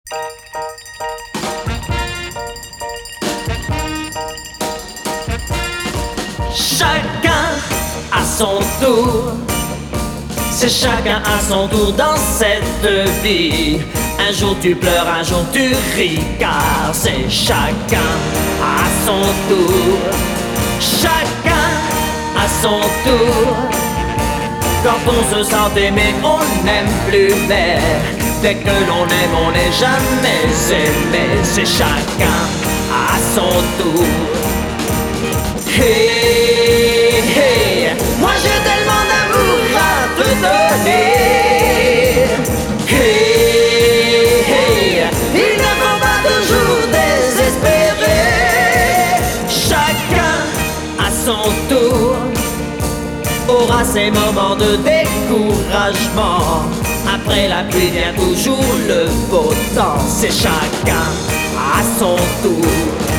Chacun à son tour, c'est chacun à son tour dans cette vie. Un jour tu pleures, un jour tu ris, car c'est chacun à son tour. Chacun à son tour. Quand on se sent aimé, on n'aime plus, mais dès que l'on aime, on n'est jamais aimé. C'est chacun à son tour. Hey, hey, moi j'ai tellement d'amour à te donner. Hey, hey, il ne faut pas toujours désespérer. Chacun à son tour aura ses moments de découragement. Après la pluie vient toujours le beau temps. C'est chacun à son tour.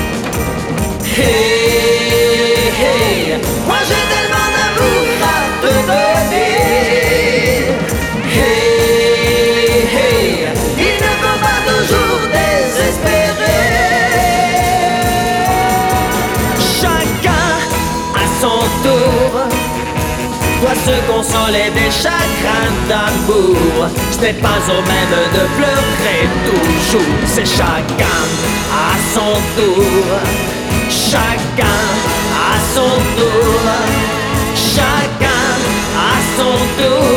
Hey, hey, moi j'ai tellement d'amour à te donner. Hey, hey, il ne faut pas toujours désespérer. Chacun à son tour doit se consoler des chagrins d'amour. Ce n'est pas au même de pleurer toujours. C'est chacun à son tour. Chacun à son tour. Chacun à son tour.